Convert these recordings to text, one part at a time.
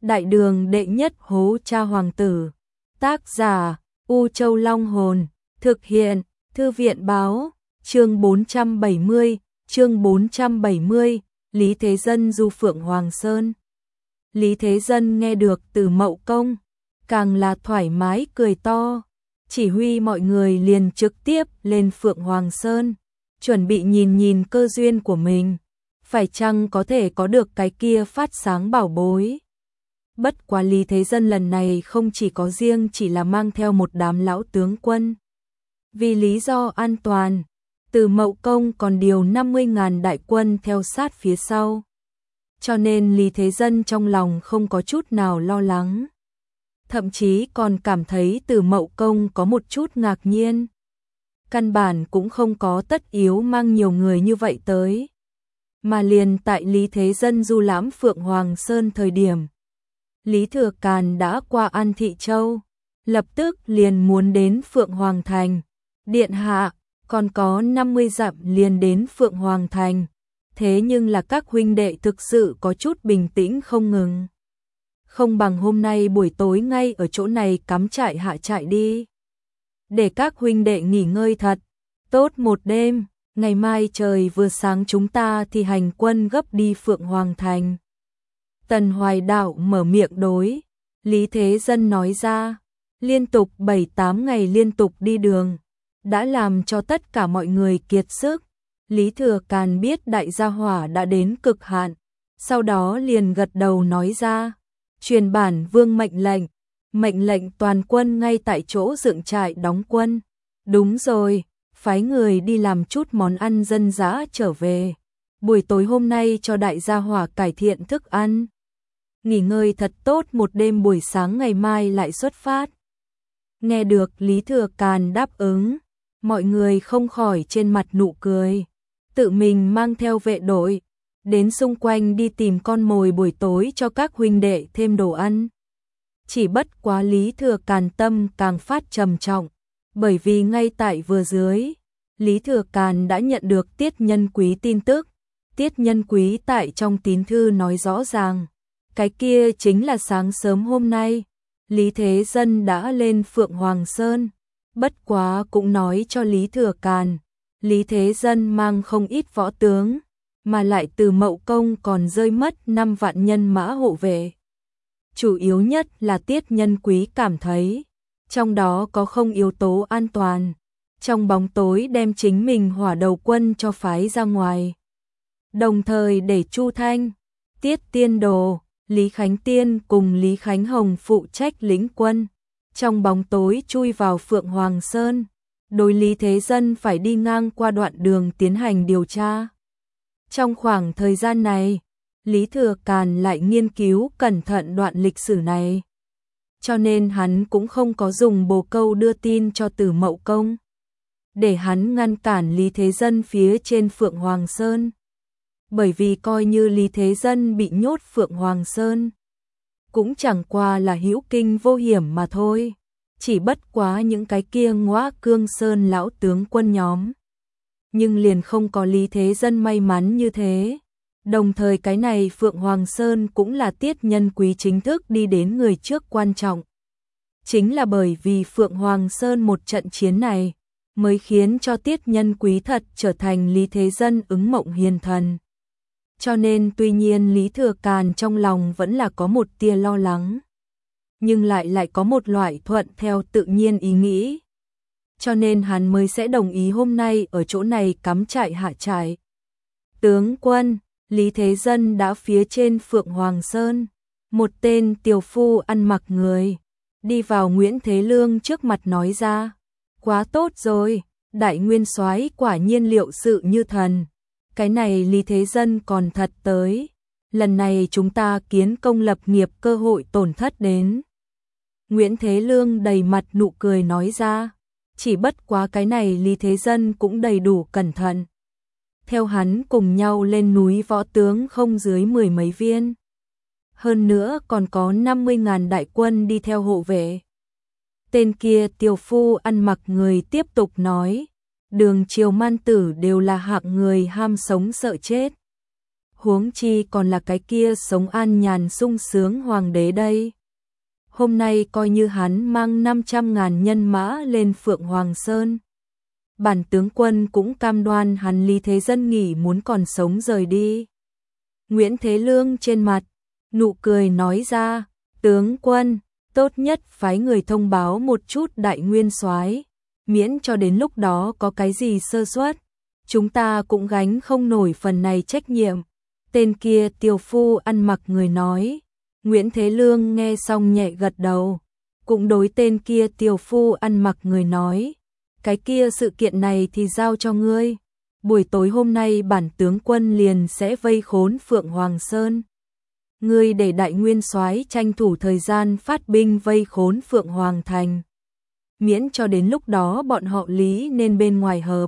Đại đường đệ nhất hố cha hoàng tử. Tác giả U Châu Long Hồn. Thực hiện Thư viện báo. Chương 470, Lý Thế Dân du Phượng Hoàng Sơn. Lý Thế Dân nghe được Từ Mậu Công, càng là thoải mái cười to, chỉ huy mọi người liền trực tiếp lên Phượng Hoàng Sơn, chuẩn bị nhìn cơ duyên của mình, phải chăng có thể có được cái kia phát sáng bảo bối. Bất quá Lý Thế Dân lần này không chỉ có riêng chỉ là mang theo một đám lão tướng quân. Vì lý do an toàn, Từ Mậu Công còn điều 50.000 đại quân theo sát phía sau. Cho nên Lý Thế Dân trong lòng không có chút nào lo lắng. Thậm chí còn cảm thấy Từ Mậu Công có một chút ngạc nhiên. Căn bản cũng không có tất yếu mang nhiều người như vậy tới. Mà liền tại Lý Thế Dân du lãm Phượng Hoàng Sơn thời điểm, Lý Thừa Càn đã qua An Thị Châu, lập tức liền muốn đến Phượng Hoàng Thành. Điện hạ, còn có 50 dặm liền đến Phượng Hoàng Thành. Thế nhưng là các huynh đệ thực sự có chút bình tĩnh không ngừng. Không bằng hôm nay buổi tối ngay ở chỗ này cắm trại hạ trại đi. Để các huynh đệ nghỉ ngơi thật tốt một đêm, ngày mai trời vừa sáng chúng ta thì hành quân gấp đi Phượng Hoàng Thành. Tần Hoài Đạo mở miệng đối Lý Thế Dân nói ra, liên tục 7-8 ngày liên tục đi đường, đã làm cho tất cả mọi người kiệt sức. Lý Thừa Càn biết đại gia hỏa đã đến cực hạn, sau đó liền gật đầu nói ra, truyền bản vương mệnh lệnh toàn quân ngay tại chỗ dựng trại đóng quân. Đúng rồi, phái người đi làm chút món ăn dân dã trở về, buổi tối hôm nay cho đại gia hỏa cải thiện thức ăn. Nghỉ ngơi thật tốt một đêm, buổi sáng ngày mai lại xuất phát. Nghe được Lý Thừa Càn đáp ứng, mọi người không khỏi trên mặt nụ cười, tự mình mang theo vệ đội, đến xung quanh đi tìm con mồi buổi tối cho các huynh đệ thêm đồ ăn. Chỉ bất quá Lý Thừa Càn tâm càng phát trầm trọng, bởi vì ngay tại vừa dưới, Lý Thừa Càn đã nhận được Tiết Nhân Quý tin tức. Tiết Nhân Quý tại trong tín thư nói rõ ràng, cái kia chính là sáng sớm hôm nay, Lý Thế Dân đã lên Phượng Hoàng Sơn. Bất quá cũng nói cho Lý Thừa Càn, Lý Thế Dân mang không ít võ tướng, mà lại Từ Mậu Công còn rơi mất 5 vạn nhân mã hộ vệ. Chủ yếu nhất là Tiết Nhân Quý cảm thấy, trong đó có không yếu tố an toàn, trong bóng tối đem chính mình hỏa đầu quân cho phái ra ngoài. Đồng thời để Chu Thanh, Tiết Tiên Đồ, Lý Khánh Tiên cùng Lý Khánh Hồng phụ trách lĩnh quân, trong bóng tối chui vào Phượng Hoàng Sơn, đối Lý Thế Dân phải đi ngang qua đoạn đường tiến hành điều tra. Trong khoảng thời gian này, Lý Thừa Càn lại nghiên cứu cẩn thận đoạn lịch sử này, cho nên hắn cũng không có dùng bồ câu đưa tin cho Từ Mậu Công, để hắn ngăn cản Lý Thế Dân phía trên Phượng Hoàng Sơn. Bởi vì coi như Lý Thế Dân bị nhốt Phượng Hoàng Sơn, cũng chẳng qua là hữu kinh vô hiểm mà thôi, chỉ bất quá những cái kia Ngõa Cương Sơn lão tướng quân nhóm. Nhưng liền không có Lý Thế Dân may mắn như thế. Đồng thời cái này Phượng Hoàng Sơn cũng là Tiết Nhân Quý chính thức đi đến người trước quan trọng. Chính là bởi vì Phượng Hoàng Sơn một trận chiến này, mới khiến cho Tiết Nhân Quý thật trở thành Lý Thế Dân ứng mộng hiền thần. Cho nên tuy nhiên Lý Thừa Càn trong lòng vẫn là có một tia lo lắng, nhưng lại có một loại thuận theo tự nhiên ý nghĩ. Cho nên hắn mới sẽ đồng ý hôm nay ở chỗ này cắm trại hạ trại. Tướng quân, Lý Thế Dân đã phía trên Phượng Hoàng Sơn, một tên tiểu phu ăn mặc người, đi vào Nguyễn Thế Lương trước mặt nói ra, quá tốt rồi, đại nguyên soái quả nhiên liệu sự như thần. Cái này Lý Thế Dân còn thật tới, lần này chúng ta kiến công lập nghiệp cơ hội tổn thất đến. Nguyễn Thế Lương đầy mặt nụ cười nói ra, chỉ bất quá cái này Lý Thế Dân cũng đầy đủ cẩn thận. Theo hắn cùng nhau lên núi võ tướng không dưới 10 mấy viên. Hơn nữa còn có 50.000 đại quân đi theo hộ vệ. Tên kia tiểu phu ăn mặc người tiếp tục nói, Đường Triều Man Tử đều là hạng người ham sống sợ chết. huống chi còn là cái kia sống an nhàn sung sướng hoàng đế đây. Hôm nay coi như hắn mang 500.000 nhân mã lên Phượng Hoàng Sơn, bản tướng quân cũng cam đoan hắn Lý Thế Dân nghỉ muốn còn sống rời đi. Nguyễn Thế Lương trên mặt nụ cười nói ra, tướng quân, tốt nhất phái người thông báo một chút đại nguyên soái, miễn cho đến lúc đó có cái gì sơ suất, chúng ta cũng gánh không nổi phần này trách nhiệm. Tên kia tiểu phu ăn mặc người nói. Nguyễn Thế Lương nghe xong nhẹ gật đầu, cũng đối tên kia tiểu phu ăn mặc người nói, cái kia sự kiện này thì giao cho ngươi, buổi tối hôm nay bản tướng quân liền sẽ vây khốn Phượng Hoàng Sơn. Ngươi để đại nguyên soái tranh thủ thời gian phát binh vây khốn Phượng Hoàng Thành, miễn cho đến lúc đó bọn họ Lý nên bên ngoài hợp.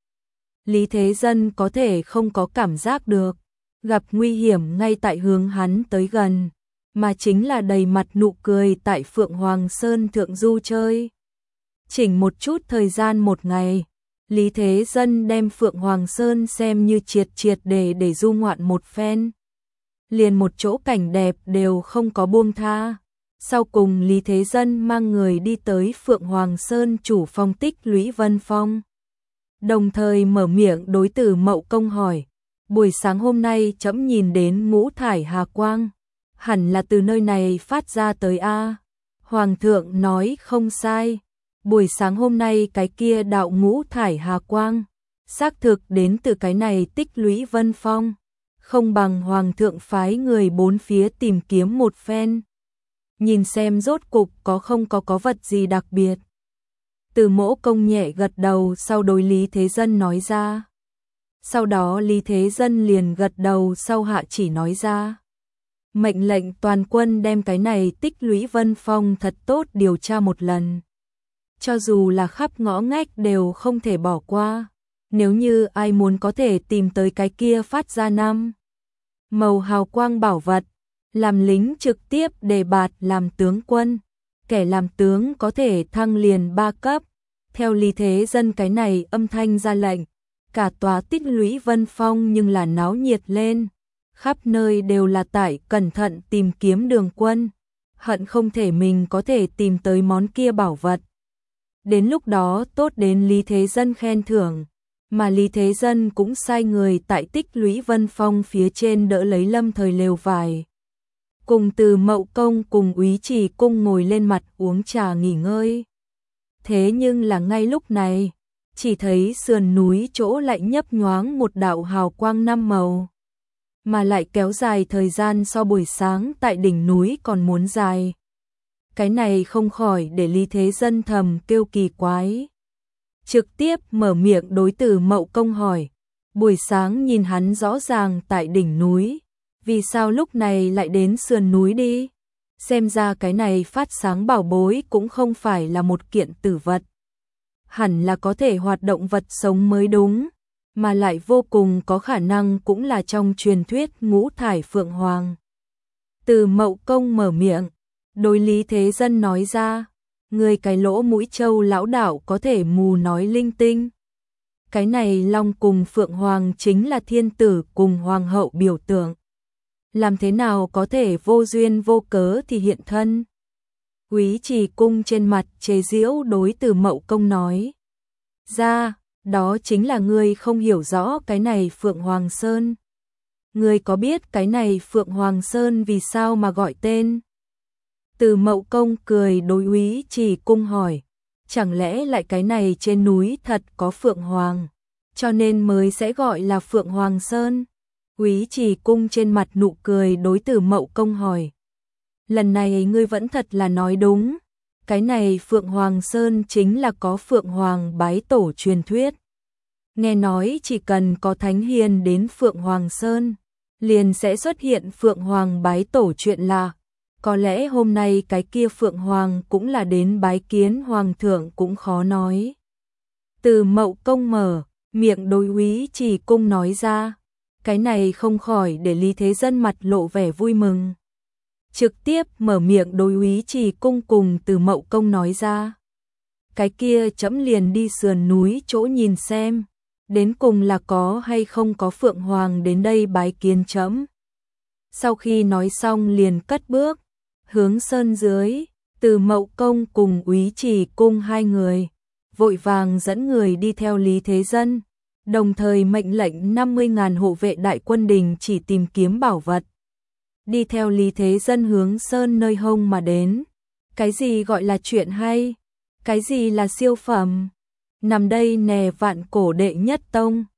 Lý Thế Dân có thể không có cảm giác được, gặp nguy hiểm ngay tại hướng hắn tới gần, mà chính là đầy mặt nụ cười tại Phượng Hoàng Sơn thượng du chơi. Chỉnh một chút thời gian một ngày, Lý Thế Dân đem Phượng Hoàng Sơn xem như triệt để du ngoạn một phen. Liền một chỗ cảnh đẹp đều không có buông tha. Sau cùng Lý Thế Dân mang người đi tới Phượng Hoàng Sơn chủ phong Tích Lũy Vân Phong. Đồng thời mở miệng đối Từ Mậu Công hỏi, buổi sáng hôm nay trẫm nhìn đến ngũ thải hà quang, hẳn là từ nơi này phát ra tới a. Hoàng thượng nói không sai, buổi sáng hôm nay cái kia đạo ngũ thải hà quang, xác thực đến từ cái này Tích Lũy Vân Phong, không bằng hoàng thượng phái người bốn phía tìm kiếm một phen, nhìn xem rốt cục có không có vật gì đặc biệt. Từ Mỗ Công nhẹ gật đầu sau đối Lý Thế Dân nói ra. Sau đó Lý Thế Dân liền gật đầu sau hạ chỉ nói ra, mệnh lệnh toàn quân đem cái này Tích Lũy Vân Phong thật tốt điều tra một lần. Cho dù là khắp ngõ ngách đều không thể bỏ qua, nếu như ai muốn có thể tìm tới cái kia phát ra năm màu hào quang bảo vật, làm lính trực tiếp đề bạt làm tướng quân, kẻ làm tướng có thể thăng liền 3 cấp. Theo Lý Thế Dân cái này âm thanh ra lệnh, cả tòa Tích Lũy Vân Phong nhưng là náo nhiệt lên, khắp nơi đều là tại cẩn thận tìm kiếm đường quân, hận không thể mình có thể tìm tới món kia bảo vật. Đến lúc đó tốt đến Lý Thế Dân khen thưởng, mà Lý Thế Dân cũng sai người tại Tích Lũy Vân Phong phía trên đỡ lấy lâm thời lều vải. Cùng Từ Mậu Công cùng Úy Trì Cung ngồi lên mặt uống trà nghỉ ngơi. Thế nhưng là ngay lúc này, chỉ thấy sườn núi chỗ lại nhấp nhoáng một đạo hào quang năm màu, mà lại kéo dài thời gian so buổi sáng tại đỉnh núi còn muốn dài. Cái này không khỏi để Lý Thế Dân thầm kêu kỳ quái. Trực tiếp mở miệng đối Từ Mậu Công hỏi, buổi sáng nhìn hắn rõ ràng tại đỉnh núi, vì sao lúc này lại đến sườn núi đi? Xem ra cái này phát sáng bảo bối cũng không phải là một kiện tử vật, hẳn là có thể hoạt động vật sống mới đúng, mà lại vô cùng có khả năng cũng là trong truyền thuyết ngũ thải phượng hoàng. Từ Mậu Công mở miệng, đối Lý Thế Dân nói ra, người cái lỗ mũi trâu lão đạo có thể mù nói linh tinh. Cái này long cùng phượng hoàng chính là thiên tử cùng hoàng hậu biểu tượng, làm thế nào có thể vô duyên vô cớ thì hiện thân. Úy Trì Cung trên mặt chế giễu đối Từ Mậu Công nói ra, đó chính là ngươi không hiểu rõ cái này Phượng Hoàng Sơn. Ngươi có biết cái này Phượng Hoàng Sơn vì sao mà gọi tên? Từ Mậu Công cười đối Úy Trì Cung hỏi, chẳng lẽ lại cái này trên núi thật có Phượng Hoàng, cho nên mới sẽ gọi là Phượng Hoàng Sơn? Úy Trì Cung trên mặt nụ cười đối Từ Mậu Công hỏi, lần này ngươi vẫn thật là nói đúng, cái này Phượng Hoàng Sơn chính là có Phượng Hoàng bái tổ truyền thuyết. Nghe nói chỉ cần có thánh hiền đến Phượng Hoàng Sơn, liền sẽ xuất hiện Phượng Hoàng bái tổ chuyện lạ. Có lẽ hôm nay cái kia Phượng Hoàng cũng là đến bái kiến Hoàng thượng cũng khó nói. Từ Mậu Công mở miệng đối Úy Trì Cung nói ra, cái này không khỏi để Lý Thế Dân mặt lộ vẻ vui mừng. Trực tiếp mở miệng đối Úy Trì Cung cùng Từ Mậu Công nói ra, cái kia chấm liền đi sườn núi chỗ nhìn xem, đến cùng là có hay không có Phượng Hoàng đến đây bái kiến trẫm. Sau khi nói xong liền cất bước, hướng sơn dưới, Từ Mậu Công cùng Úy Trì Cung hai người, vội vàng dẫn người đi theo Lý Thế Dân, đồng thời mệnh lệnh 50.000 hộ vệ đại quân đình chỉ tìm kiếm bảo vật. Đi theo Lý Thế Dân hướng sơn nơi hông mà đến. Cái gì gọi là chuyện hay? Cái gì là siêu phẩm? Nằm đây nè vạn cổ đệ nhất tông.